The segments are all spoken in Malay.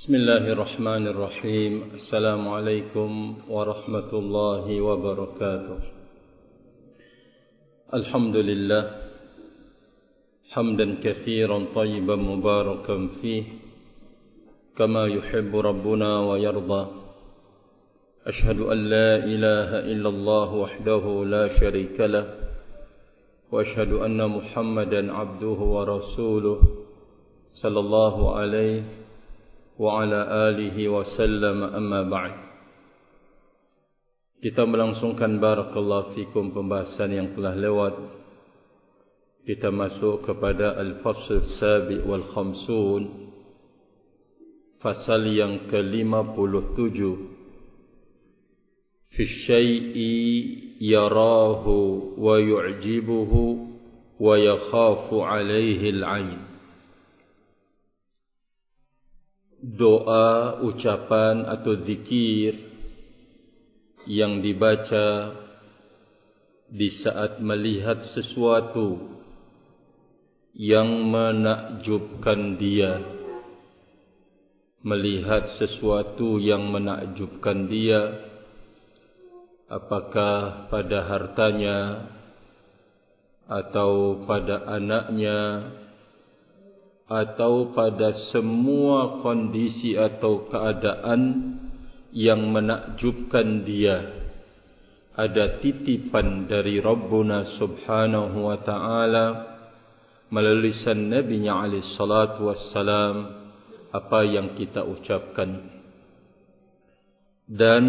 Bismillahirrahmanirrahim. Assalamualaikum warahmatullahi wabarakatuh. Alhamdulillah hamdan katsiran tayyiban mubarakan fih kama yuhibbu rabbuna wa yarda. Ashhadu an la ilaha illallah wahdahu la syarika lah wa ashhadu anna Muhammadan abduhu wa rasuluh sallallahu alaihi wa ala alihi wa sallam, amma ba'd. Kita melangsungkan barakallahu fikum pembahasan yang telah lewat. Kita masuk kepada al-fasl as-sabi' wal khamsun, fasal yang ke-57. Fi syai'i yarahu wa yu'jibuhu wa yakhafu alaihi al-'ain. Doa, ucapan atau zikir yang dibaca di saat melihat sesuatu yang menakjubkan dia. Melihat sesuatu yang menakjubkan dia, apakah pada hartanya atau pada anaknya atau pada semua kondisi atau keadaan yang menakjubkan dia, ada titipan dari Rabbuna subhanahu wa ta'ala melalui lisan Nabi-Nya alaihi salatu wassalam, apa yang kita ucapkan. Dan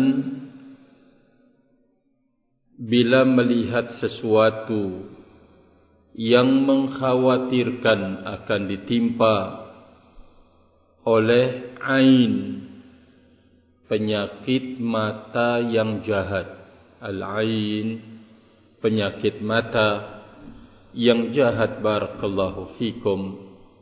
bila melihat sesuatu yang mengkhawatirkan akan ditimpa oleh ain, penyakit mata yang jahat. Al-ain, penyakit mata yang jahat, barakallahu fikum.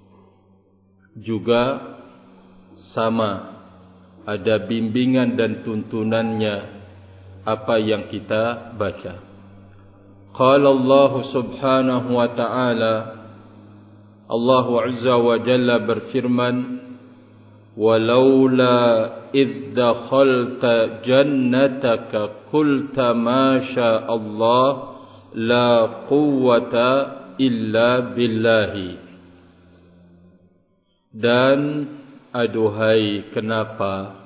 Juga sama, ada bimbingan dan tuntunannya apa yang kita baca. Qala Allah subhanahu wa ta'ala, Allah azza wa jalla berfirman, walaula idh dakhalta jannataka qulta ma sya Allah la quwwata illa billahi. Dan aduhai, kenapa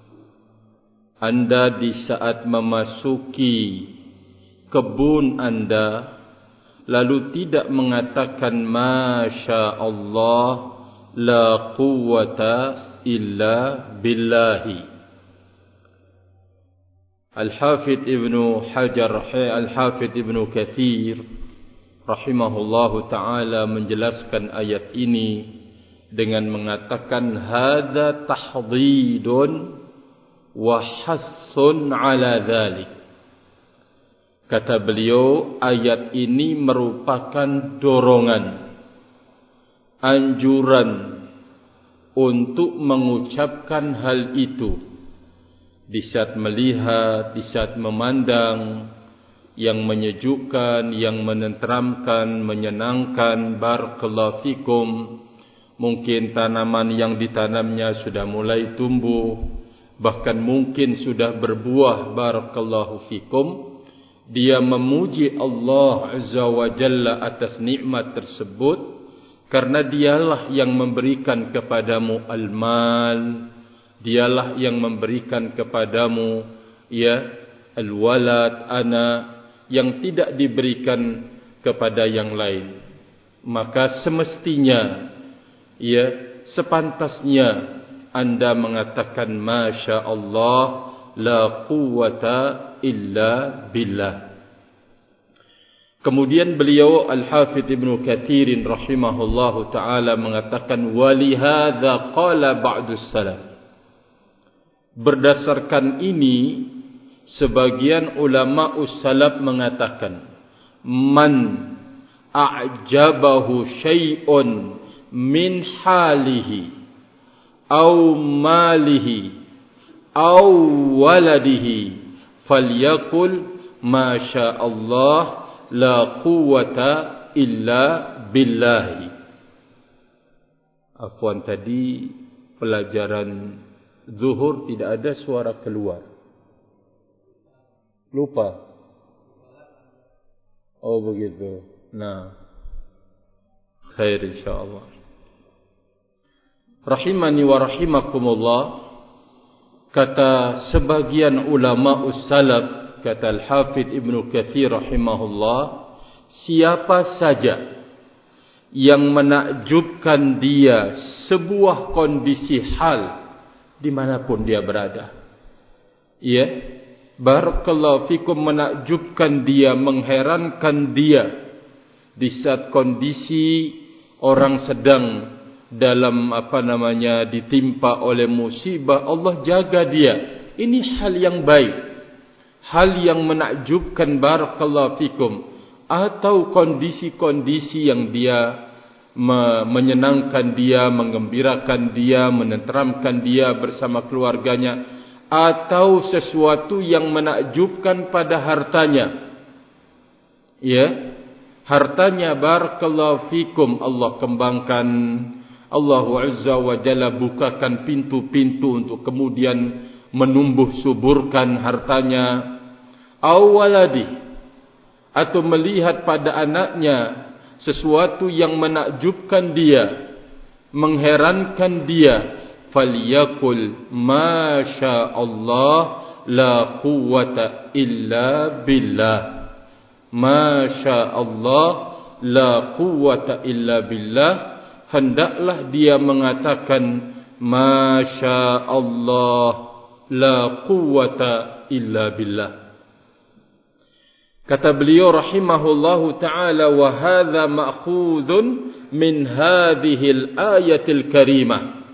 Anda di saat memasuki kebun Anda lalu tidak mengatakan masya Allah la quwwata illa billahi. Al-Hafidh Ibnu Hajar, Al-Hafidh Ibnu Katsir rahimahullahu ta'ala menjelaskan ayat ini dengan mengatakan hadza tahdhidun wa hassun ala dzalik. Kata beliau, ayat ini merupakan dorongan, anjuran untuk mengucapkan hal itu di saat melihat, di saat memandang yang menyejukkan, yang menenteramkan, menyenangkan. Barakallahu fikum. Mungkin tanaman yang ditanamnya sudah mulai tumbuh, bahkan mungkin sudah berbuah. Barakallahu fikum. Dia memuji Allah azza wa jalla atas nikmat tersebut, karena dialah yang memberikan kepadamu al-mal, dialah yang memberikan kepadamu al-walad, anak, yang tidak diberikan kepada yang lain. Maka semestinya sepantasnya Anda mengatakan masya Allah la quwwata illa billah. Kemudian beliau Al-Hafidh Ibnu Katsir rahimahullahu ta'ala mengatakan walihadza qala ba'dus salaf. Berdasarkan ini sebagian ulama salaf mengatakan man a'jabahu syai'un min halihi au malihi au waladihi falyaqul ma sya Allah la quwwata illa billahi. Afwan, tadi pelajaran zuhur tidak ada suara keluar. Lupa. Oh begitu. Nah, khair insyaallah. Rahimani wa rahimakumullah. Kata sebagian ulama salaf, kata Al-Hafidh Ibnu Katsir rahimahullah, siapa saja yang menakjubkan dia sebuah kondisi hal dimanapun dia berada, ya, barakallahu fikum, menakjubkan dia, mengherankan dia di saat kondisi orang sedang dalam ditimpa oleh musibah, Allah jaga dia. Ini hal yang baik, hal yang menakjubkan, barakallahu fikum. Atau kondisi-kondisi yang dia menyenangkan dia, menggembirakan dia, menenteramkan dia bersama keluarganya, atau sesuatu yang menakjubkan pada hartanya, ya, hartanya, barakallahu fikum, Allah kembangkan, Allah Azza wa Jalla bukakan pintu-pintu untuk kemudian menumbuh suburkan hartanya, awaladi, atau melihat pada anaknya sesuatu yang menakjubkan dia, mengherankan dia, falyakul masya Allah la quwwata illa billah, masya Allah la quwwata illa billah, hendaklah dia mengatakan masya Allah la quwwata illa billah. Kata beliau rahimahullahu ta'ala, wa hadha ma'khudun min hadhil ayatil karimah.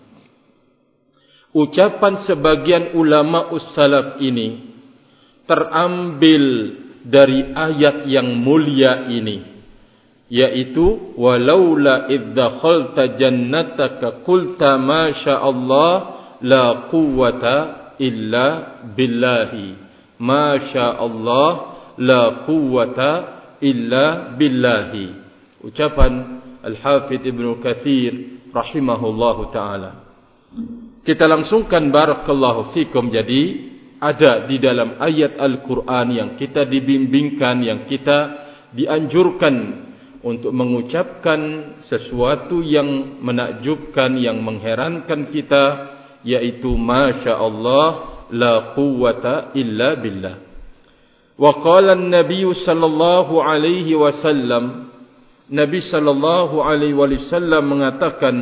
Ucapan sebagian ulama ussalaf ini terambil dari ayat yang mulia ini, yaitu walaula idh dakhalta jannataka qulta ma sya Allah la quwwata illa billahi, ma sya Allah la quwwata illa billahi. Ucapan Al-Hafidh Ibnu Katsir rahimahullahu taala. Kita langsungkan, barakallahu fikum. Jadi ada di dalam ayat Al-Quran yang kita dibimbingkan, yang kita dianjurkan untuk mengucapkan sesuatu yang menakjubkan, yang mengherankan kita, yaitu masya Allah la quwwata illa billah. Wa qala an-nabiy sallallahu alaihi wasallam, Nabi sallallahu alaihi wasallam mengatakan,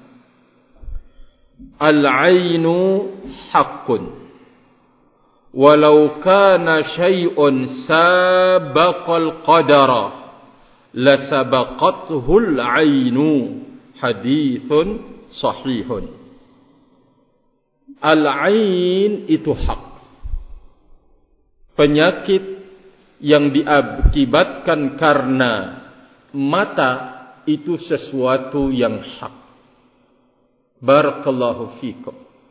al-ainu haqqun walau kana syai'un sabaqal qadara la sabaqathu al-ainu, hadithun sahihun. Al-ain itu hak, penyakit yang diakibatkan karena mata itu sesuatu yang hak. Barakallahu fikum.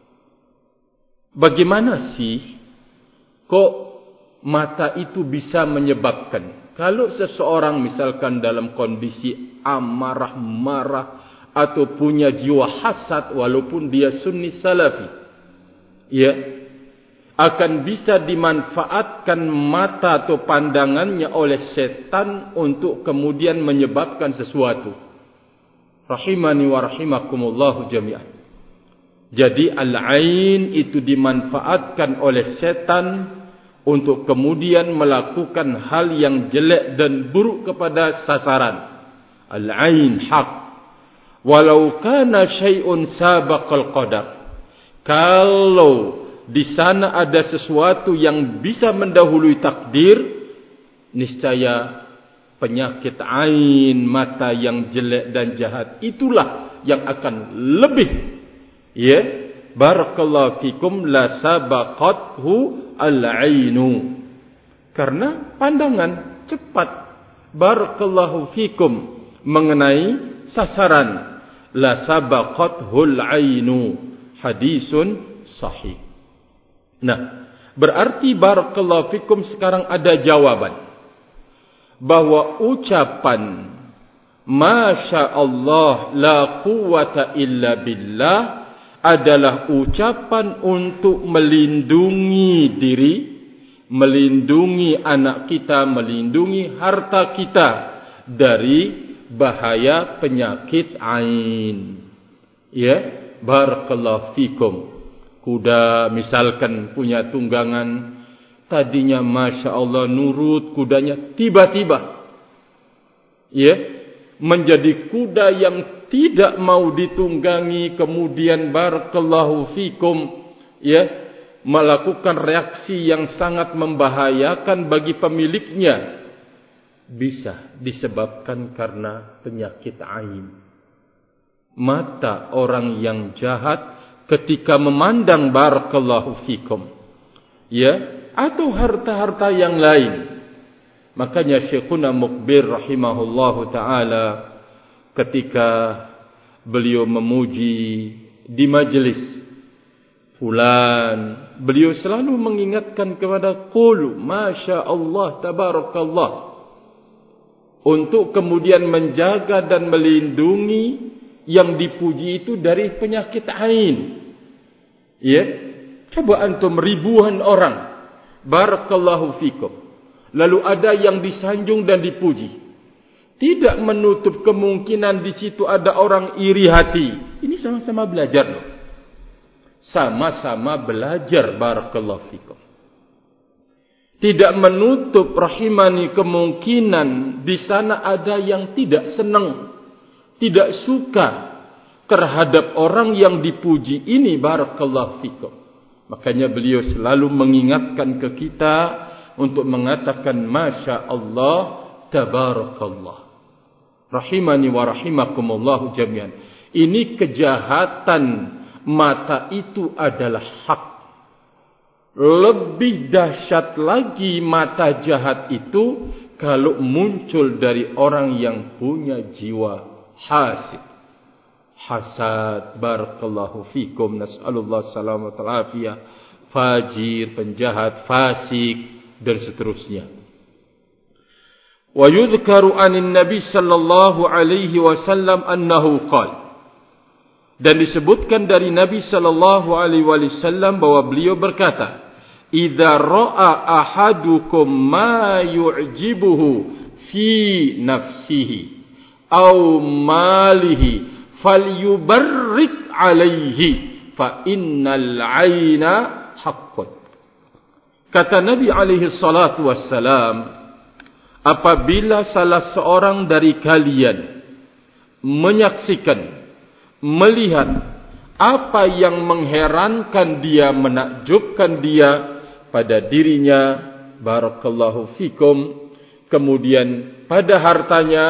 Bagaimana sih kok mata itu bisa menyebabkan? Kalau seseorang misalkan dalam kondisi amarah, marah, atau punya jiwa hasad, walaupun dia sunni salafi, ya, akan bisa dimanfaatkan mata atau pandangannya oleh setan untuk kemudian menyebabkan sesuatu. Rahimani wa rahimakumullahu jami'an. Jadi al-ain itu dimanfaatkan oleh setan untuk kemudian melakukan hal yang jelek dan buruk kepada sasaran. Al-ain haq. Walau kana syai'un sabaqal qadar. Kalau di sana ada sesuatu yang bisa mendahului takdir, niscaya penyakit ain, mata yang jelek dan jahat, itulah yang akan lebih, ya, barakallahu fikum, la sabaqathu al-ainu, karena pandangan cepat, barakallahu fikum, mengenai sasaran. La sabaqathu al-ainu, hadisun sahih. Nah, berarti barakallahu fikum sekarang ada jawaban bahwa ucapan masya Allah la quwwata illa billah adalah ucapan untuk melindungi diri, melindungi anak kita, melindungi harta kita dari bahaya penyakit ain. Ya, barakallahu fikum. Kuda misalkan punya tunggangan, tadinya masya Allah nurut kudanya, tiba-tiba ya menjadi kuda yang tidak mau ditunggangi, kemudian barakallahu fikum ya melakukan reaksi yang sangat membahayakan bagi pemiliknya, bisa disebabkan karena penyakit ain. Mata orang yang jahat ketika memandang barakallahu fikum ya, atau harta-harta yang lain. Makanya Syekhuna Mukbir rahimahullahu ta'ala ketika beliau memuji di majlis fulan, beliau selalu mengingatkan kepada qulu masya Allah tabarakallah, untuk kemudian menjaga dan melindungi yang dipuji itu dari penyakit ain. Ya, coba antum ribuan orang barakallahu fikum, lalu ada yang disanjung dan dipuji, tidak menutup kemungkinan di situ ada orang iri hati. Ini sama-sama belajar loh, sama-sama belajar barakallahu fikum. Tidak menutup rahimani kemungkinan di sana ada yang tidak senang, tidak suka terhadap orang yang dipuji ini barakallahu fikum. Makanya beliau selalu mengingatkan ke kita untuk mengatakan masya Allah tabarakallah, rahimani wa rahimakumullahu jami'an. Ini kejahatan mata itu adalah hak. Lebih dahsyat lagi mata jahat itu kalau muncul dari orang yang punya jiwa hasid, hasad, barakallahu fikum, nas'alullah salamat al-afiyah, fajir, penjahat, fasik, dan seterusnya. Wa yudhkaru anin Nabi sallallahu alaihi wasallam annahu qala, dan disebutkan dari Nabi sallallahu alaihi wasallam bahwa beliau berkata, idza ra'a ahadukum ma yu'jibuhu fi nafsihi aw malihi falyubarrik alaihi fa innal 'aina haqqun. Kata Nabi alaihi salatu wassalam, apabila salah seorang dari kalian menyaksikan, melihat apa yang mengherankan dia, menakjubkan dia pada dirinya, barakallahu fikum, kemudian pada hartanya,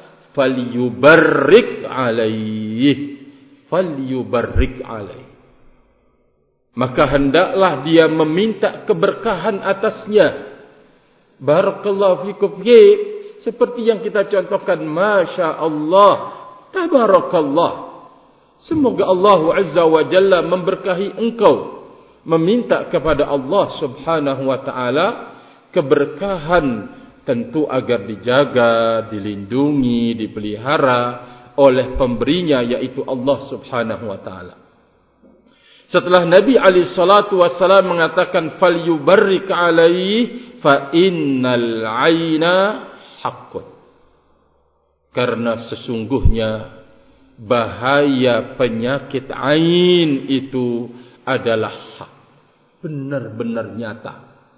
falyubarrik alaihi, falyubarrik alaihi, maka hendaklah dia meminta keberkahan atasnya. Barakallahu fikum. Seperti yang kita contohkan, masya Allah tabarakallah, semoga Allah azza wa jalla memberkahi engkau. Meminta kepada Allah subhanahu wa ta'ala keberkahan, tentu agar dijaga, dilindungi, dipelihara oleh pemberinya, yaitu Allah subhanahu wa ta'ala. Setelah Nabi alaihi salatu wassalam mengatakan falyubarrik alaihi fa innal 'aina haqqun, karena sesungguhnya bahaya penyakit ain itu adalah hak, benar-benar nyata,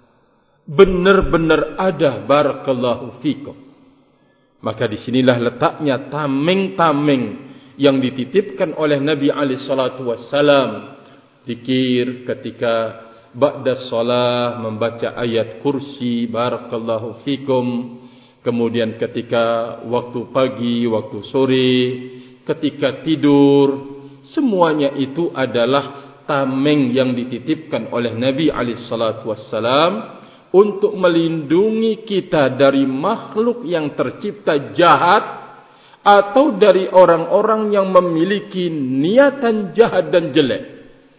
benar-benar ada, barakallahu fikum. Maka disinilah letaknya tameng-tameng yang dititipkan oleh Nabi alaihi salatu wassalam. Zikir ketika ba'da shalah membaca ayat kursi, barakallahu fikum. Kemudian ketika waktu pagi, waktu sore, ketika tidur, semuanya itu adalah tameng yang dititipkan oleh Nabi alaihi salatu wassalam untuk melindungi kita dari makhluk yang tercipta jahat atau dari orang-orang yang memiliki niatan jahat dan jelek.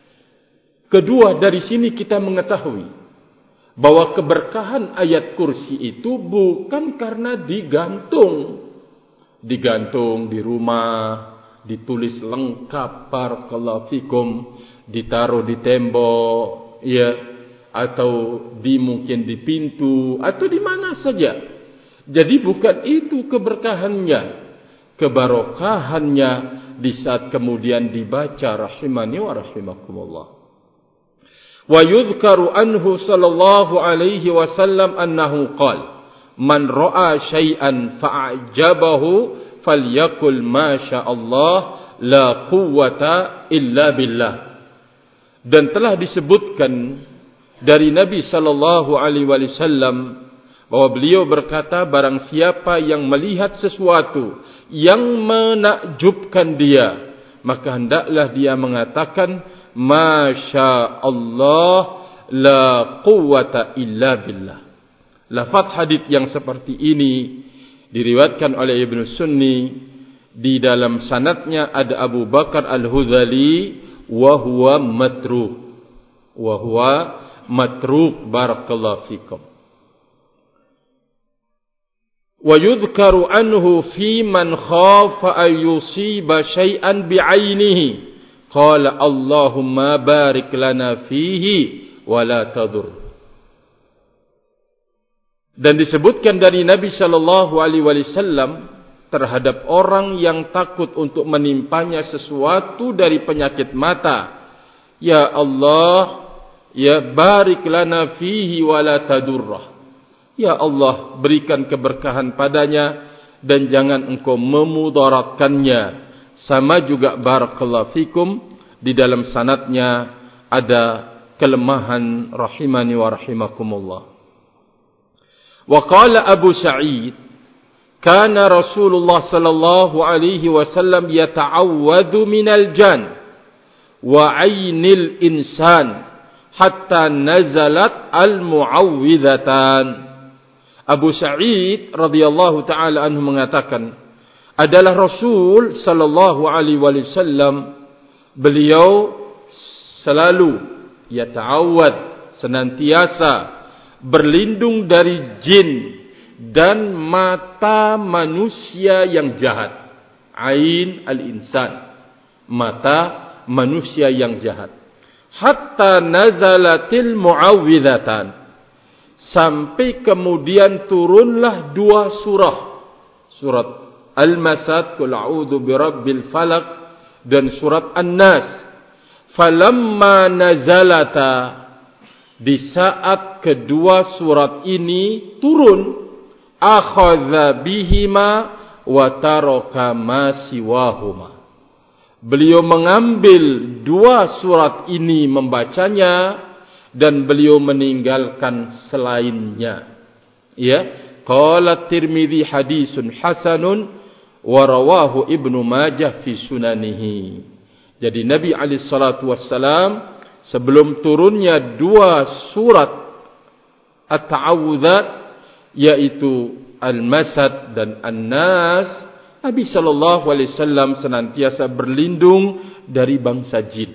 Kedua, dari sini kita mengetahui bahwa keberkahan ayat kursi itu bukan karena digantung di rumah, ditulis lengkap, barakallahu fikum, ditaruh di tembok, ya, atau mungkin di pintu atau di mana saja. Jadi bukan itu keberkahannya, kebarokahannya di saat kemudian dibaca, rahimani wa rahimakumullah. Wa yudhkaru anhu sallallahu alaihi wasallam annahu qala man ra'a syai'an fa'ajabahu falyakul ma sya'allah la quwwata illa billah. Dan telah disebutkan dari Nabi sallallahu alaihi wasallam bahwa beliau berkata, barang siapa yang melihat sesuatu yang menakjubkan dia, maka hendaklah dia mengatakan masya Allah la quwwata illa billah. Lafaz hadis yang seperti ini diriwayatkan oleh Ibnu Sunni. Di dalam sanadnya ada Abu Bakar Al-Hudhali wa huwa matruk, barakallahu fikum. Wa yudhkaru anhu fi man khafa an yusiba syai'an bi'ainihi qala Allahumma barik lana fihi wa la tadur. Dan disebutkan dari Nabi sallallahu alaihi wasallam terhadap orang yang takut untuk menimpanya sesuatu dari penyakit mata, ya Allah, ya barik lana fihi wa la tadurrah. Ya Allah, berikan keberkahan padanya dan jangan engkau memudaratkannya. Sama juga barakallahu fikum, di dalam sanadnya ada kelemahan, rahimani wa rahimakumullah. Wa qala Abu Sa'id, kana Rasulullah sallallahu alaihi wasallam yata'awwadu minal jan wa 'ainil insan hatta nazalat al-mu'awwidhatan. Abu Sa'id radhiyallahu taala anhu mengatakan, adalah Rasul sallallahu alaihi wasallam, beliau selalu yata'awwad, senantiasa berlindung dari jin dan mata manusia yang jahat. Ain al-insan, mata manusia yang jahat. Hatta nazalatil mu'awwidhatan, sampai kemudian turunlah dua surah. Surat Al-Masad, Qul a'udzu birabbil falaq, dan surat An-Nas. Falamma nazalata, di saat kedua surat ini turun, akhadha bihima wa taraka ma siwahuma, beliau mengambil dua surat ini membacanya dan beliau meninggalkan selainnya. Ya, qala Tirmidzi hadisun hasanun wa rawahu Ibnu Majah fi sunanihi. Jadi Nabi alaihi salatu wassalam sebelum turunnya dua surat At-Ta'awudzat, yaitu Al-Masad dan An-Nas, Nabi sallallahu alaihi wasallam senantiasa berlindung dari bangsa jin.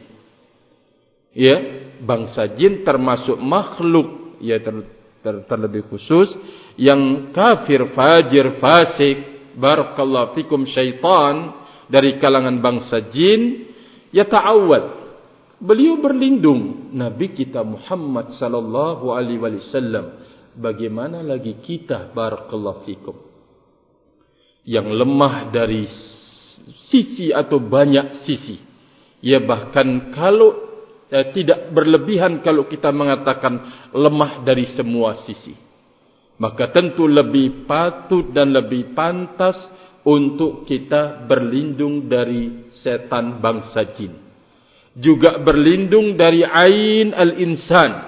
Ya, bangsa jin termasuk makhluk, ya, terlebih khusus yang kafir, fajir, fasik, barakallahu fikum, syaitan dari kalangan bangsa jin, ya ta'awwad. Beliau berlindung. Nabi kita Muhammad sallallahu alaihi wasallam, bagaimana lagi kita, barakallahu fikum, yang lemah dari sisi atau banyak sisi. Ya, bahkan kalau tidak berlebihan kalau kita mengatakan lemah dari semua sisi, maka tentu lebih patut dan lebih pantas untuk kita berlindung dari setan bangsa jin. Juga berlindung dari ain al-insan,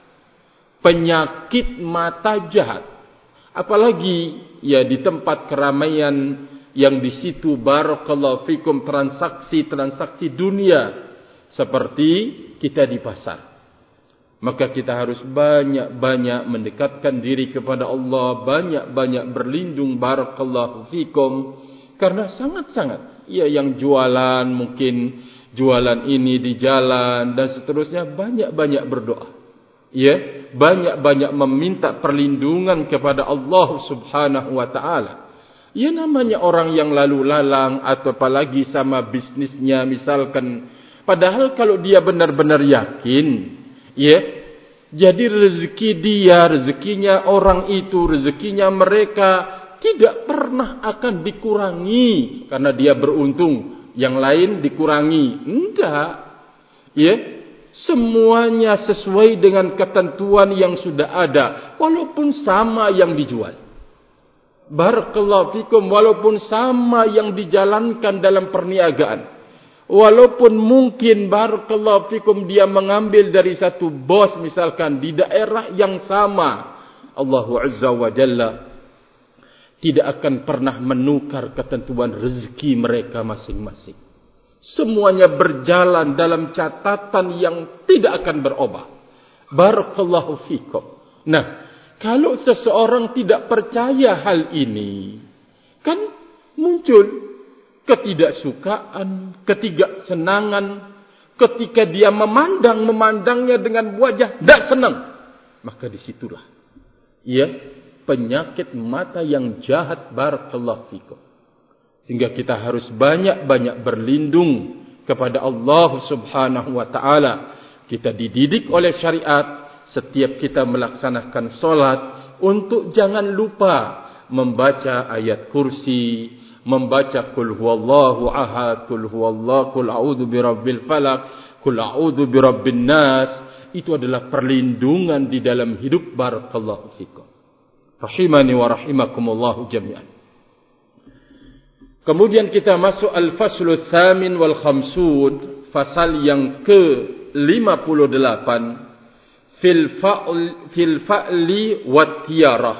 penyakit mata jahat. Apalagi ya di tempat keramaian yang di situ, barakallahu fikum, transaksi dunia, seperti kita di pasar. Maka kita harus banyak-banyak mendekatkan diri kepada Allah, banyak-banyak berlindung, barakallahu fikum, karena sangat-sangat ya yang jualan, mungkin jualan ini di jalan dan seterusnya, banyak-banyak berdoa. Ya, banyak-banyak meminta perlindungan kepada Allah Subhanahu wa taala. Ya namanya orang yang lalu lalang atau apalagi sama bisnisnya misalkan. Padahal kalau dia benar-benar yakin, ya, jadi rezeki dia, rezekinya orang itu, rezekinya mereka tidak pernah akan dikurangi karena dia beruntung, yang lain dikurangi. Enggak. Ya, semuanya sesuai dengan ketentuan yang sudah ada, walaupun sama yang dijual. Barakallahu fikum, walaupun sama yang dijalankan dalam perniagaan. Walaupun mungkin barakallahu fikum dia mengambil dari satu bos misalkan di daerah yang sama, Allah Azza wa Jalla tidak akan pernah menukar ketentuan rezeki mereka masing-masing. Semuanya berjalan dalam catatan yang tidak akan berubah. Barakallahu fikum. Nah, kalau seseorang tidak percaya hal ini, kan muncul ketidaksukaan, ketidaksenangan ketika dia memandangnya dengan wajah tidak senang. Maka disitulah ya penyakit mata yang jahat. Barakallahu fikum. Sehingga kita harus banyak-banyak berlindung kepada Allah Subhanahu wa taala. Kita dididik oleh syariat setiap kita melaksanakan solat untuk jangan lupa membaca ayat kursi, membaca kul huwallahu ahad, kul huwallahu, kul a'udzu birabbil falaq, kul a'udzu birabbin nas. Itu adalah perlindungan di dalam hidup. Barakallahu fikum. Rahimani wa rahimakumullahu jami'an. Kemudian kita masuk al-faslu tsamin wal khamsun, fasal yang ke-58 fil fa'li wat tiyarah.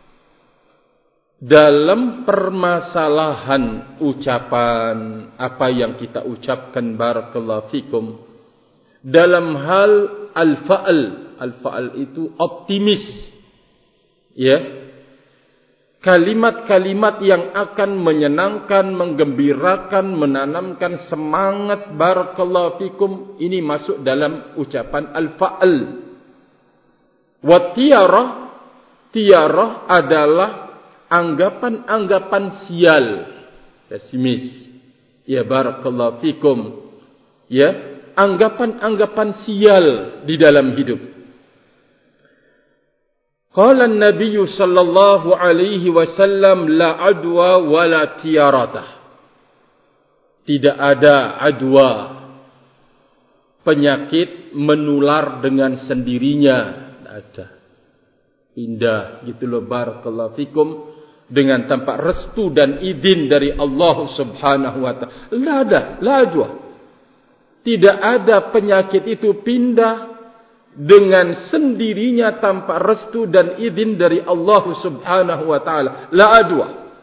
Dalam permasalahan ucapan, apa yang kita ucapkan barakallahu fikum dalam hal al-fa'l. Al-fa'l itu optimis, ya, kalimat-kalimat yang akan menyenangkan, menggembirakan, menanamkan semangat barakallahu fikum, ini masuk dalam ucapan al-fa'l. Wa tiyarah, tiyarah adalah anggapan-anggapan sial, pesimis. Ya barakallahu fikum. Ya, anggapan-anggapan sial di dalam hidup. Qala an-nabiy sallallahu alaihi wasallam la adwa wala tiyaratah. Tidak ada adwa, penyakit menular dengan sendirinya. Tidak ada. Indah gitu loh barakallahu fikum, dengan tanpa restu dan izin dari Allah Subhanahu wa taala. La adwa. Tidak ada penyakit itu pindah dengan sendirinya tanpa restu dan izin dari Allah Subhanahu wa taala. La adwa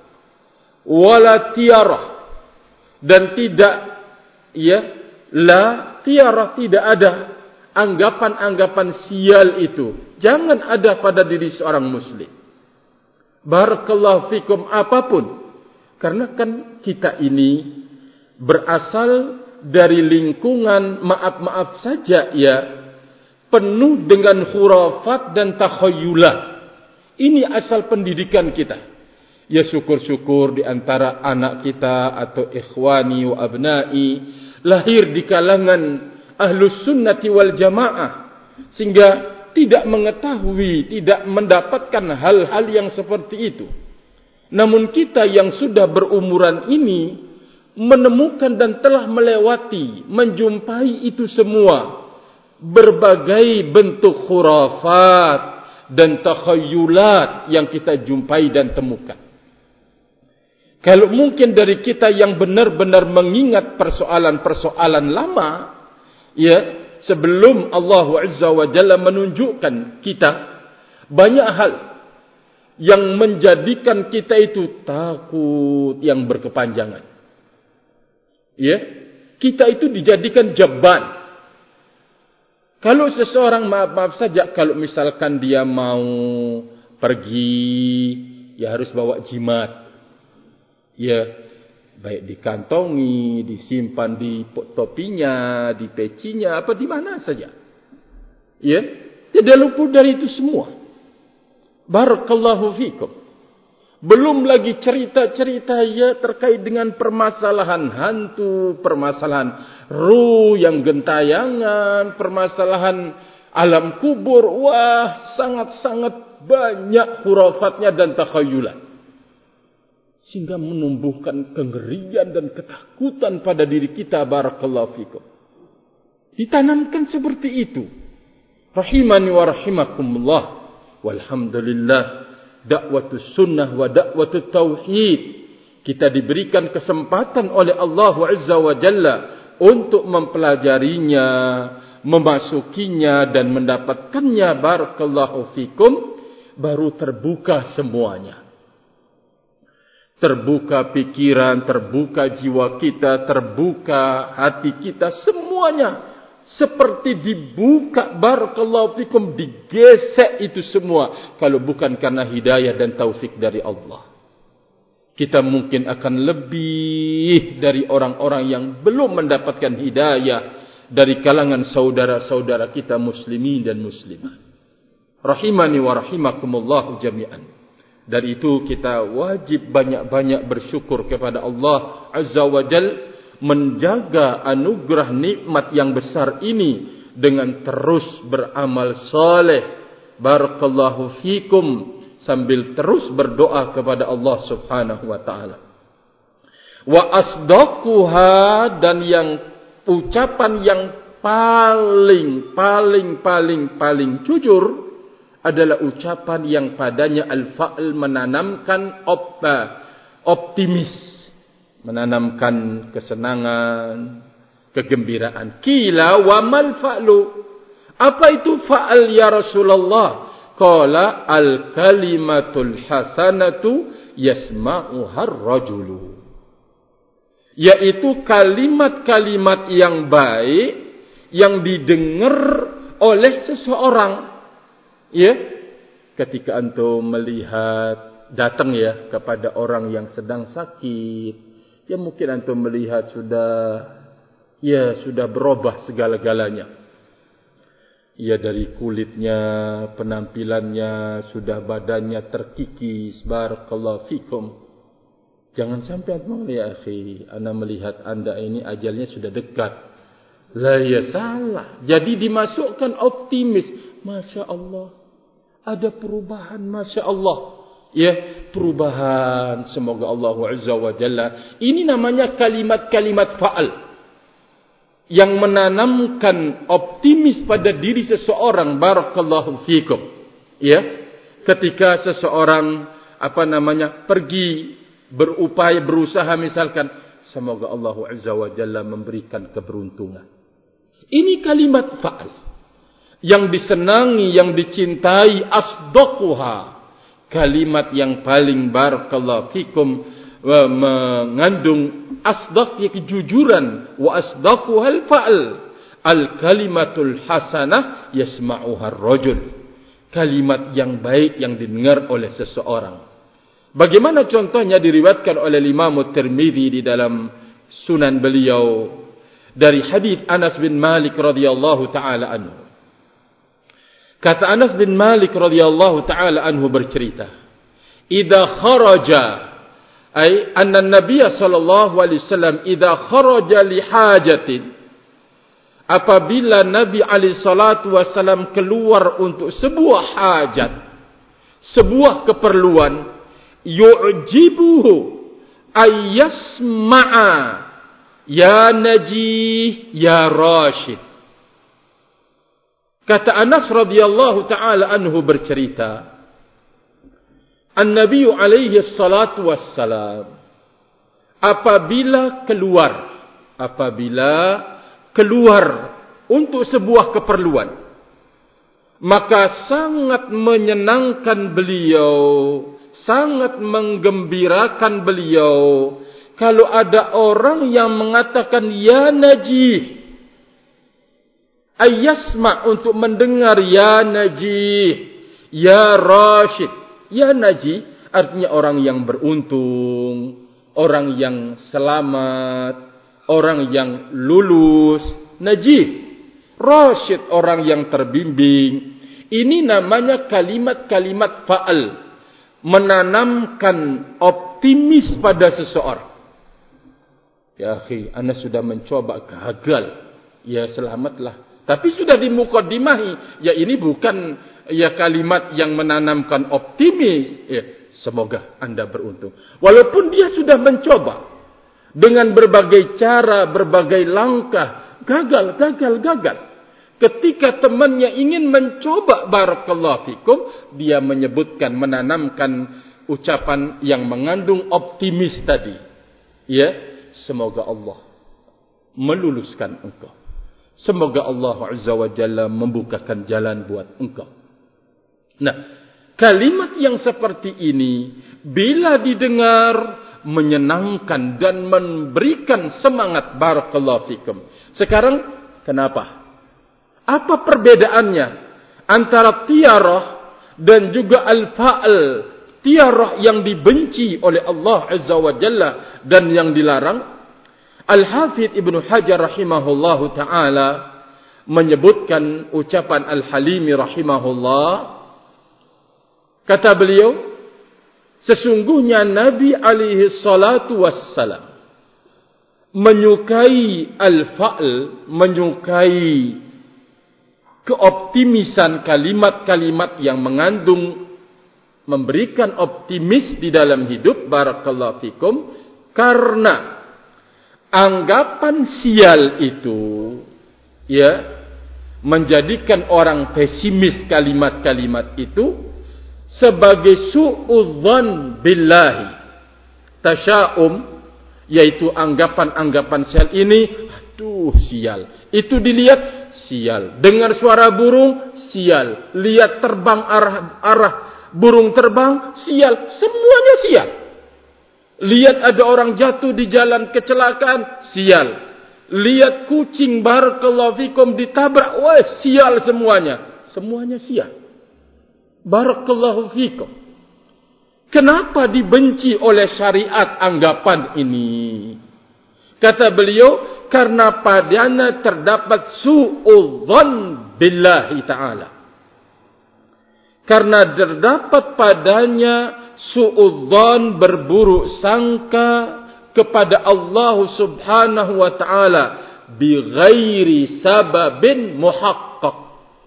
wala tiyarah, dan tidak ya la tiyarah, tidak ada anggapan-anggapan sial itu. Jangan ada pada diri seorang muslim. Barakallahu fikum apapun. Karena kan kita ini berasal dari lingkungan, maaf-maaf saja ya, penuh dengan khurafat dan takhayulat. Ini asal pendidikan kita. Ya syukur-syukur di antara anak kita atau ikhwani wa abnai lahir di kalangan ahlus sunnati wal jamaah, sehingga tidak mengetahui, tidak mendapatkan hal-hal yang seperti itu. Namun kita yang sudah berumuran ini menemukan dan telah melewati, menjumpai itu semua. Berbagai bentuk khurafat dan takhayulat yang kita jumpai dan temukan. Kalau mungkin dari kita yang benar-benar mengingat persoalan-persoalan lama, ya, sebelum Allah Azza wa Jalla menunjukkan kita banyak hal yang menjadikan kita itu takut yang berkepanjangan. Ya, kita itu dijadikan jaban. Kalau seseorang maaf saja, kalau misalkan dia mau pergi, ya harus bawa jimat. Ya, baik dikantongi, disimpan di topinya, di pecinya, apa di mana saja. Ya, tidak luput dari itu semua. Barakallahu fikum. Belum lagi cerita-cerita ya terkait dengan permasalahan hantu, permasalahan ruh yang gentayangan, permasalahan alam kubur. Wah, sangat-sangat banyak khurafatnya dan takhayulan. Sehingga menumbuhkan kengerian dan ketakutan pada diri kita. Barakallahu fikum. Ditanamkan seperti itu. Rahimani wa rahimakumullah. Walhamdulillah. Da'watus sunnah wa da'watul tauhid. Kita diberikan kesempatan oleh Allah Azza wa Jalla untuk mempelajarinya, memasukinya dan mendapatkannya. Barakallahu fikum. Baru terbuka semuanya. Terbuka pikiran, terbuka jiwa kita, terbuka hati kita, semuanya seperti dibuka. Barakallahu fikum, digesek itu semua. Kalau bukan karena hidayah dan taufik dari Allah, kita mungkin akan lebih dari orang-orang yang belum mendapatkan hidayah dari kalangan saudara-saudara kita muslimin dan muslimah. Rahimani wa rahimakumullah jami'an. Dari itu kita wajib banyak-banyak bersyukur kepada Allah Azza wa Jal, menjaga anugerah nikmat yang besar ini dengan terus beramal saleh. Barakallahu fikum, sambil terus berdoa kepada Allah Subhanahu wa taala. Wa asdaquha, dan yang ucapan yang paling jujur adalah ucapan yang padanya al-fa'l, menanamkan optimis, menanamkan kesenangan, kegembiraan. Qila wa mal fa'lu? Apa itu fa'al ya Rasulullah? Qala al-kalimatul hasanatu yasma'uhar rajulu. Yaitu kalimat-kalimat yang baik yang didengar oleh seseorang. Ya, ketika antum melihat, datang ya kepada orang yang sedang sakit, ya mungkin antum melihat sudah berubah segala-galanya. Ya, dari kulitnya, penampilannya, sudah badannya terkikis. Barakallahu fikum. Jangan sampai antum, ya akhi, ana melihat anda ini ajalnya sudah dekat. Lah ya salah. Jadi dimasukkan optimis. Masya Allah. Ada perubahan, Masya Allah. Ya, perubahan. Semoga Allah Azza wa Jalla. Ini namanya kalimat-kalimat fa'al. Yang menanamkan optimis pada diri seseorang. Barakallahu fikum. Ya, ketika seseorang, pergi, berupaya, berusaha misalkan. Semoga Allah Azza wa Jalla memberikan keberuntungan. Ini kalimat fa'al. Yang disenangi, yang dicintai, asdaquha, kalimat yang paling barakallahu fikum mengandung asdaq, ya kejujuran, wa asdaquha al-fa'l, al-kalimatul hasanah yasma'uha ar-rajul, kalimat yang baik yang didengar oleh seseorang. Bagaimana contohnya diriwayatkan oleh Imam Tirmidzi di dalam sunan beliau dari hadis Anas bin Malik radhiyallahu taala anhu. Kata Anas bin Malik radhiyallahu taala anhu bercerita, "Idza kharaja," ay anna Nabiy sallallahu alaihi wasallam idza kharaja li hajatin, apabila Nabi alaihi salatu wasallam keluar untuk sebuah hajat, sebuah keperluan, yu'jibuhu ayyasma'a ya najih ya rasyid. Kata Anas radhiyallahu taala anhu bercerita, An-Nabi alaihi salatu wassalam apabila keluar untuk sebuah keperluan, maka sangat menyenangkan beliau, sangat menggembirakan beliau kalau ada orang yang mengatakan ya najih, ayyasma, untuk mendengar, ya najih, ya rasyid. Ya najih artinya orang yang beruntung, orang yang selamat, orang yang lulus. Najih, rasyid, orang yang terbimbing. Ini namanya kalimat-kalimat fa'al, menanamkan optimis pada seseorang. Ya akhi, ana sudah mencoba gagal. Ya selamatlah. Tapi sudah dimukaddimahi. Ya ini bukan ya kalimat yang menanamkan optimis. Ya, semoga anda beruntung. Walaupun dia sudah mencoba dengan berbagai cara, berbagai langkah, gagal. Ketika temannya ingin mencoba, barakallahu fikum, dia menyebutkan, menanamkan ucapan yang mengandung optimis tadi. Ya, semoga Allah meluluskan engkau. Semoga Allah Azza wa Jalla membukakan jalan buat engkau. Nah, kalimat yang seperti ini bila didengar menyenangkan dan memberikan semangat, barakallahu fikum. Sekarang kenapa? Apa perbedaannya antara tiarah dan juga al-fa'al? Tiarah yang dibenci oleh Allah Azza wa Jalla dan yang dilarang. Al-Hafidh Ibnu Hajar rahimahullahu ta'ala menyebutkan ucapan Al-Halimi rahimahullah. Kata beliau, sesungguhnya Nabi alaihi salatu wassalam menyukai al-fa'l, menyukai keoptimisan kalimat-kalimat yang mengandung memberikan optimis di dalam hidup, barakallahu fikum, karena anggapan sial itu ya menjadikan orang pesimis kalimat-kalimat itu sebagai su'udzan billahi, tasya'um, yaitu anggapan-anggapan sial ini, aduh sial, itu dilihat sial, dengar suara burung sial, lihat terbang arah burung terbang sial, semuanya sial. Lihat ada orang jatuh di jalan kecelakaan sial, lihat kucing barakallahu fikum ditabrak, wah sial semuanya sial. Barakallahu fikum. Kenapa dibenci oleh syariat anggapan ini? Kata beliau, karena padanya terdapat su'udzan billahi ta'ala. Karena terdapat padanya su'udzan, berburuk sangka kepada Allah subhanahu wa ta'ala bighairi sababin muhaqqaq,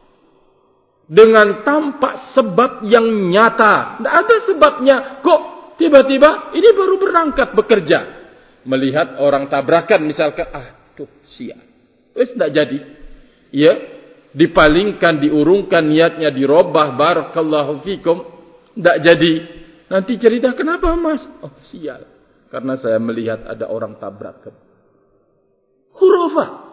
dengan tanpa sebab yang nyata. Tidak ada sebabnya. Kok tiba-tiba ini baru berangkat bekerja, melihat orang tabrakan misalkan, tuh sial, wes tidak jadi. Ya, dipalingkan, diurungkan niatnya, dirobah, barakallahu fikum, tidak jadi. Nanti cerita, kenapa mas? Oh sial, karena saya melihat ada orang tabrakan. Khurafat,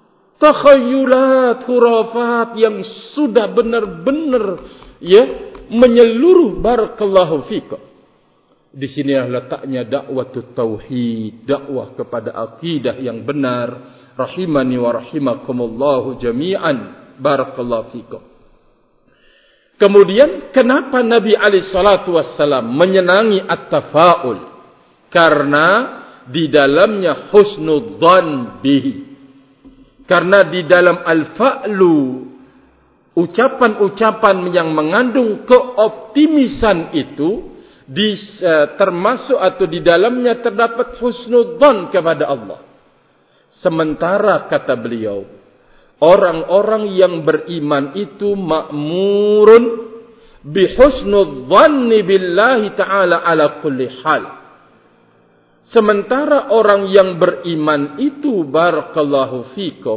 takhayulat, khurafat yang sudah benar-benar ya menyeluruh, barakallahu fikum. Di sinilah letaknya dakwah tauhid, dakwah kepada akidah yang benar. Rahimani wa rahimakumullahu jami'an, barakallahu fikum. Kemudian kenapa Nabi alaihi salatu wassalam menyenangi at-tafa'ul? Karena di dalamnya husnudzan bihi. Karena di dalam al-fa'lu, ucapan-ucapan yang mengandung keoptimisan itu termasuk atau di dalamnya terdapat husnudzan kepada Allah. Sementara kata beliau, orang-orang yang beriman itu ma'murun bihusnudzanni billahi ta'ala ala kulli hal. Sementara orang yang beriman itu, barakallahu fikum,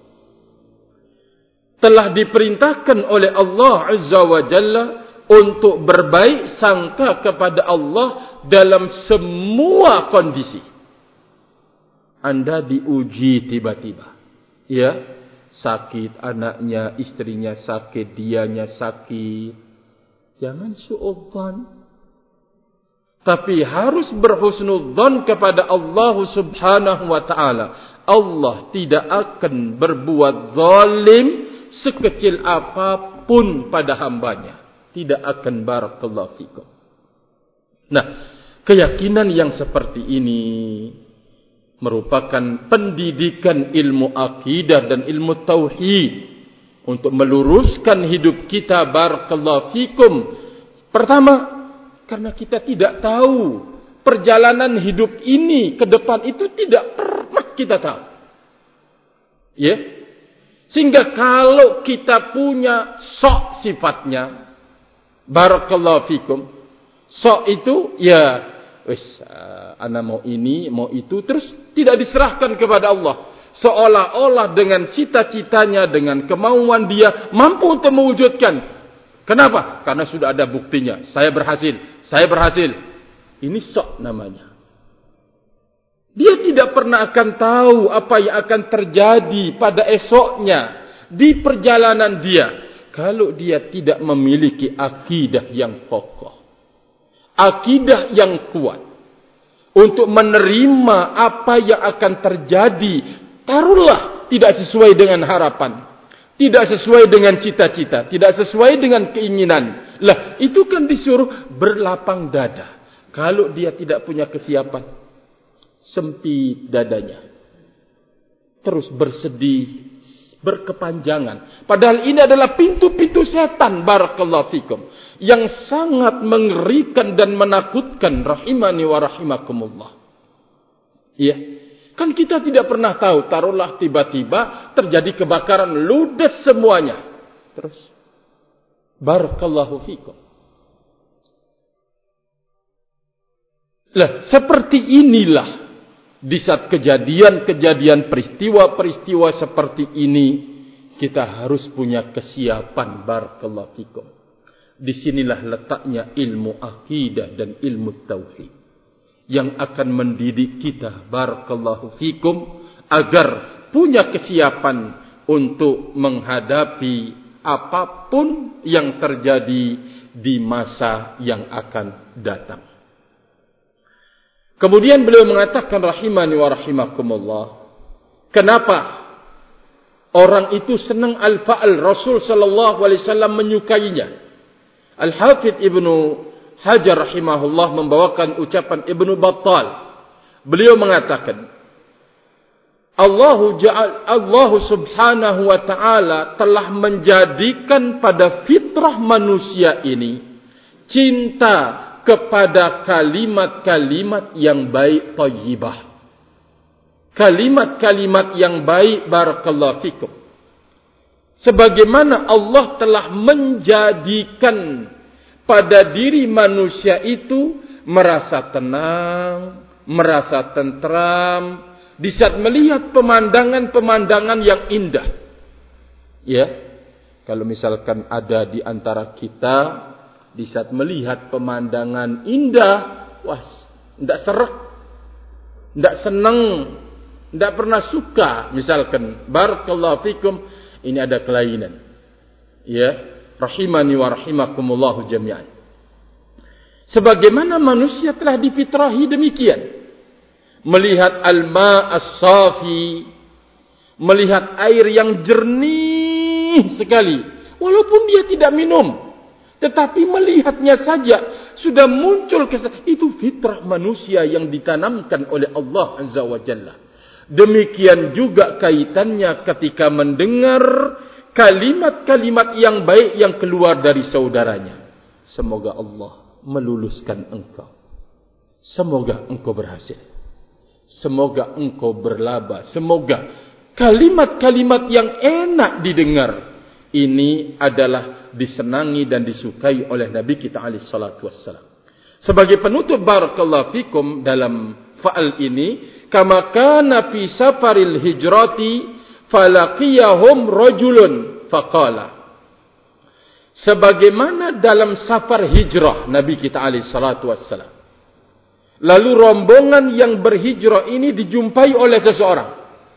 telah diperintahkan oleh Allah Azza wa Jalla untuk berbaik sangka kepada Allah dalam semua kondisi. Anda diuji tiba-tiba, ya, sakit anaknya, istrinya sakit, dianya sakit, jangan suudzon, tapi harus berhusnudzon kepada Allah subhanahu wa ta'ala. Allah tidak akan berbuat zalim sekecil apapun pada hambanya. Tidak akan, barakallahu fikum. Nah, keyakinan yang seperti ini merupakan pendidikan ilmu akidah dan ilmu tauhid untuk meluruskan hidup kita, barakallahu fikum. Pertama, Karena kita tidak tahu perjalanan hidup ini ke depan itu tidak pernah kita tahu. Ya. Sehingga kalau kita punya sok sifatnya, barakallahu fikum, sok itu ya wis ana mau ini, mau itu, terus tidak diserahkan kepada Allah. Seolah-olah dengan cita-citanya, dengan kemauan dia mampu untuk mewujudkan. Kenapa? Karena sudah ada buktinya. Saya berhasil. Ini sok namanya. Dia tidak pernah akan tahu apa yang akan terjadi pada esoknya di perjalanan dia kalau dia tidak memiliki akidah yang kokoh, akidah yang kuat untuk menerima apa yang akan terjadi. Taruhlah tidak sesuai dengan harapan, tidak sesuai dengan cita-cita, tidak sesuai dengan keinginan. Lah, itu kan disuruh berlapang dada. Kalau dia tidak punya kesiapan, sempit dadanya, terus bersedih, berkepanjangan. Padahal ini adalah pintu-pintu setan, barakallahu fikum, yang sangat mengerikan dan menakutkan, rahimani wa rahimakumullah. Iya, kan kita tidak pernah tahu, taruhlah tiba-tiba terjadi kebakaran, ludes semuanya. Terus, barakallahu fikum. Lah, seperti inilah di saat kejadian-kejadian, peristiwa-peristiwa seperti ini, kita harus punya kesiapan, barakallahu fikum. Disinilah letaknya ilmu akidah dan ilmu tauhid yang akan mendidik kita, barakallahu fikum, agar punya kesiapan untuk menghadapi apapun yang terjadi di masa yang akan datang. Kemudian beliau mengatakan, rahimani wa rahimakumullah, kenapa orang itu senang al-fa'al, Rasul sallallahu alaihi wasallam menyukainya. Al-Hafidh Ibnu Hajar rahimahullah membawakan ucapan Ibnu Battal. Beliau mengatakan, Allah subhanahu wa ta'ala telah menjadikan pada fitrah manusia ini cinta kepada kalimat-kalimat yang baik, thayyibah. Kalimat-kalimat yang baik, barakallahu fikum. Sebagaimana Allah telah menjadikan pada diri manusia itu merasa tenang, merasa tentram di saat melihat pemandangan-pemandangan yang indah. Ya, kalau misalkan ada di antara kita di saat melihat pemandangan indah, wah, tidak serak, tidak senang, tidak pernah suka, misalkan, barakallahu fikum, ini ada kelainan. Ya, rahimani wa rahimakumullahu jami'an. Sebagaimana manusia telah difitrahi demikian. Melihat al-ma' as-safi, melihat air yang jernih sekali, walaupun dia tidak minum, tetapi melihatnya saja sudah muncul kesan. Itu fitrah manusia yang ditanamkan oleh Allah Azza wa Jalla. Demikian juga kaitannya ketika mendengar kalimat-kalimat yang baik yang keluar dari saudaranya. Semoga Allah meluluskan engkau. Semoga engkau berhasil. Semoga engkau berlaba. Semoga kalimat-kalimat yang enak didengar ini adalah disenangi dan disukai oleh Nabi kita alaihi salatu wassalam. Sebagai penutup, barakallahu fikum, dalam fa'al ini, kama kana fi safaril hijrati falaqiyahum rajulun faqala. Sebagaimana dalam safar hijrah Nabi kita alaihi salatu wassalam, lalu rombongan yang berhijrah ini dijumpai oleh seseorang.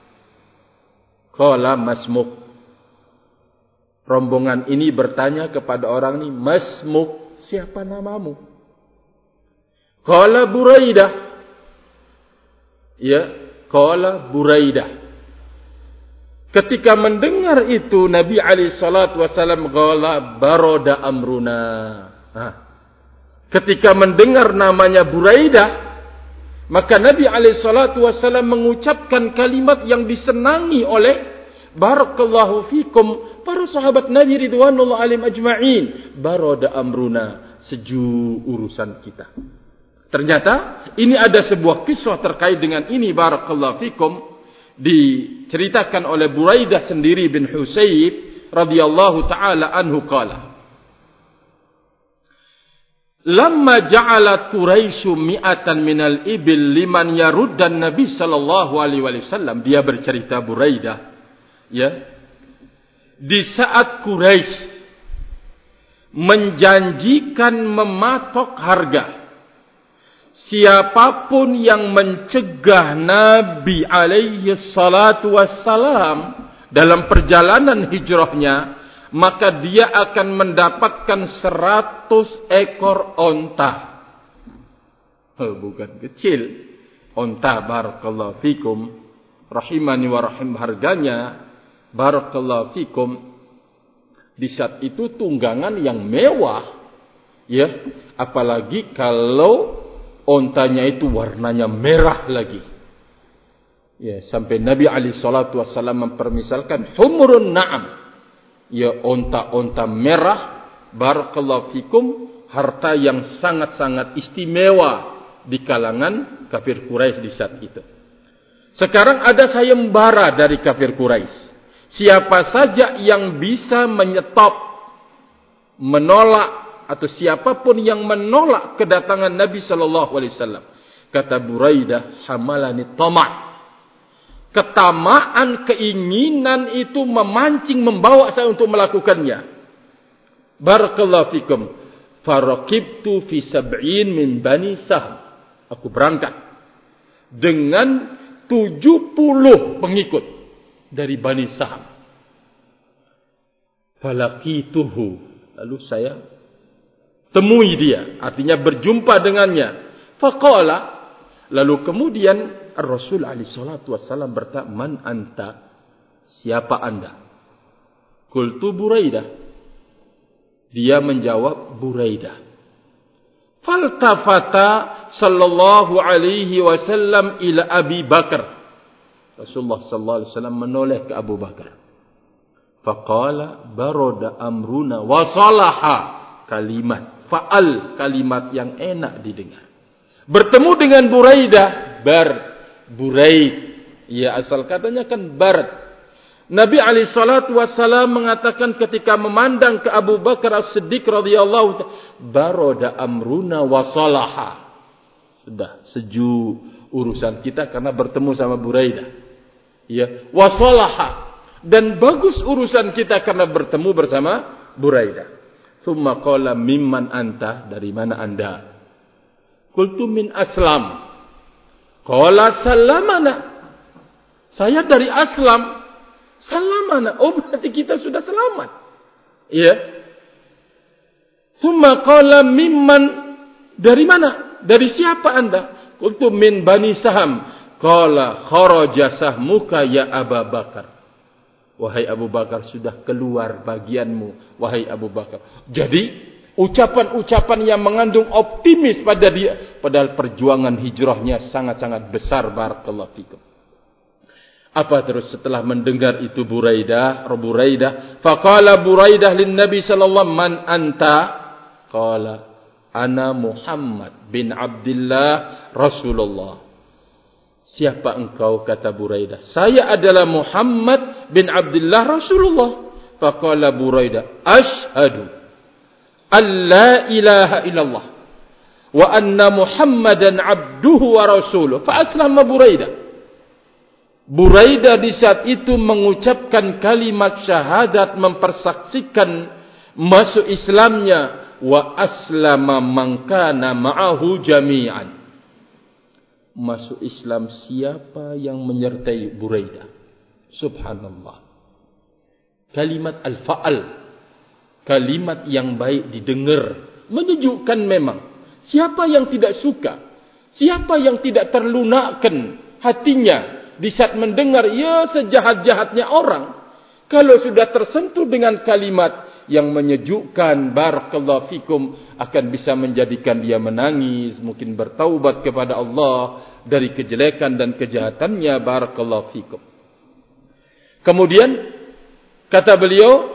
Qala masmuk. Rombongan ini bertanya kepada orang ini, masmuk, siapa namamu? Qala Buraidah. Ya, qala Buraidah. Ketika mendengar itu, Nabi alaihi salatu wasallam qala baroda amruna. Ketika mendengar namanya Buraidah, maka Nabi alaihi salatu wasallam mengucapkan kalimat yang disenangi oleh, barakallahu fikum, para sahabat Nabi ridwanullah alaihim ajma'in. Baroda amruna, sejuk urusan kita. Ternyata ini ada sebuah kisah terkait dengan ini, barakallahu fikum, diceritakan oleh Buraidah sendiri bin Husayb radhiyallahu taala anhu qala, lamma ja'alat Quraisy mi'atan minal ibil liman yaruddan Nabi sallallahu alaihi wasallam. Dia bercerita Buraidah, ya, di saat Quraisy menjanjikan mematok harga, siapapun yang mencegah Nabi alaihi salatu wassalam dalam perjalanan hijrahnya, maka dia akan mendapatkan 100 ekor onta. Bukan kecil. Onta, barakallahu fikum, rahimani wa rahim, harganya, barakallahu fikum, di saat itu tunggangan yang mewah, ya, apalagi kalau ontanya itu warnanya merah lagi. Ya, sampai Nabi alaihi salatu wassalam mempermisalkan humurun na'am. Ya, onta-onta merah, barakallahu fikum, harta yang sangat-sangat istimewa di kalangan kafir Quraisy di saat itu. Sekarang ada sayembara dari kafir Quraisy. Siapa saja yang bisa menyetop, menolak, atau siapapun yang menolak kedatangan Nabi sallallahu alaihi wasallam, kata Buraidah, hamalani tama'. Ketamaan, keinginan itu memancing, membawa saya untuk melakukannya. Barakallahu fikum. Faraqibtu fi 70 min Bani Sahm. Aku berangkat dengan 70 pengikut dari Bani Sahm. Falaqituhu. Lalu saya temui dia, artinya berjumpa dengannya. Faqala, lalu kemudian Rasul alaihi salatu wassalam bertanya, man anta? Siapa anda? Qultu Buraidah. Dia menjawab, Buraidah. Faltafata sallallahu alaihi wasallam ila Abi Bakar. Rasulullah sallallahu alaihi wasallam menoleh ke Abu Bakar. Faqala baroda amruna wa salaha. Kalimat fa'al, kalimat yang enak didengar. Bertemu dengan Buraidah, Buraid, ya, asal katanya kan barat. Nabi alaihi salatu wassalam mengatakan ketika memandang ke Abu Bakar As-Siddiq radhiyallahu ta'ala, baroda amruna wa salaha. Sudah sejuk urusan kita karena bertemu sama Buraidah. Ya, wa salaha, dan bagus urusan kita karena bertemu bersama Buraidah. Summa qala mimman anta? Dari mana anda? Qultu min Aslam. Qala salamana. Saya dari Aslam. Salamana. Oh, berarti kita sudah selamat. Iya. Tsumma qala mimman? Dari mana? Dari siapa anda? Qultu min Bani Sahm. Qala kharaja sahmuka ya Abu Bakar. Wahai Abu Bakar, sudah keluar bagianmu, wahai Abu Bakar. Jadi ucapan-ucapan yang mengandung optimis pada dia, padahal perjuangan hijrahnya sangat-sangat besar, barakallahu fikum. Apa terus setelah mendengar itu Buraidah, faqala Buraidah lin Nabi sallallahu alaihi wasallam, man anta? Qala ana Muhammad bin Abdullah Rasulullah. Siapa engkau? Kata Buraidah. Saya adalah Muhammad bin Abdullah Rasulullah. Faqala Buraidah, ashhadu an la ilaha illallah wa anna Muhammadan abduhu wa rasuluh. Fa aslama Buraidah. Buraidah di saat itu mengucapkan kalimat syahadat, mempersaksikan masuk Islamnya, wa aslama man kana ma'ahu jami'an. Masuk Islam siapa yang menyertai Buraidah. Subhanallah. Kalimat al-fa'al, kalimat yang baik didengar, menyejukkan memang. Siapa yang tidak suka? Siapa yang tidak terlunakkan hatinya di saat mendengar, ya, sejahat-jahatnya orang, kalau sudah tersentuh dengan kalimat yang menyejukkan, barakallahu fikum, akan bisa menjadikan dia menangis, mungkin bertaubat kepada Allah dari kejelekan dan kejahatannya, barakallahu fikum. Kemudian kata beliau,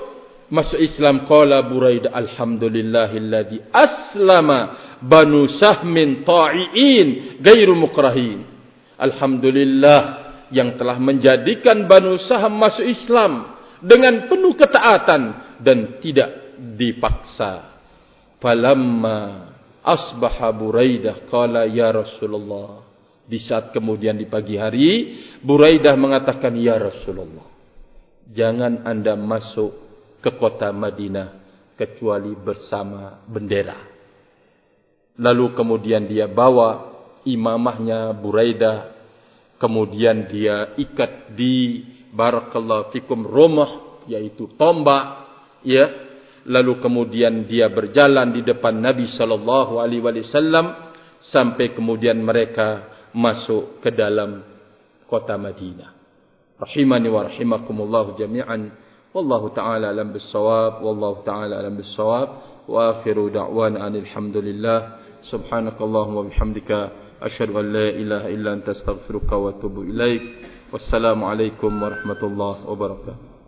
masuk Islam? Qala Buraidah, alhamdulillahilladzi aslama banu sahmin ta'iin gairu mukrahin. Alhamdulillah yang telah menjadikan Banu Sahm masuk Islam dengan penuh ketaatan dan tidak dipaksa. Falamma asbaha Buraidah qala ya Rasulullah. Di saat kemudian di pagi hari, Buraidah mengatakan, ya Rasulullah, jangan Anda masuk ke kota Madinah kecuali bersama bendera. Lalu kemudian dia bawa imamahnya Buraidah, kemudian dia ikat di barakallahu fikum rumah, yaitu tombak, ya. Lalu kemudian dia berjalan di depan Nabi sallallahu alaihi wasallam sampai kemudian mereka masuk ke dalam kota Madinah. Rahimani wa rahimakumullah jami'an. Wallahu ta'ala alam bis-shawab, wallahu ta'ala alam bis-shawab. Wa akhiru da'wana alhamdulillah. Subhanakallahumma bihamdika asyhadu an la ilaha illa anta astaghfiruka wa atubu ilaik. Wassalamu alaikum warahmatullahi wabarakatuh.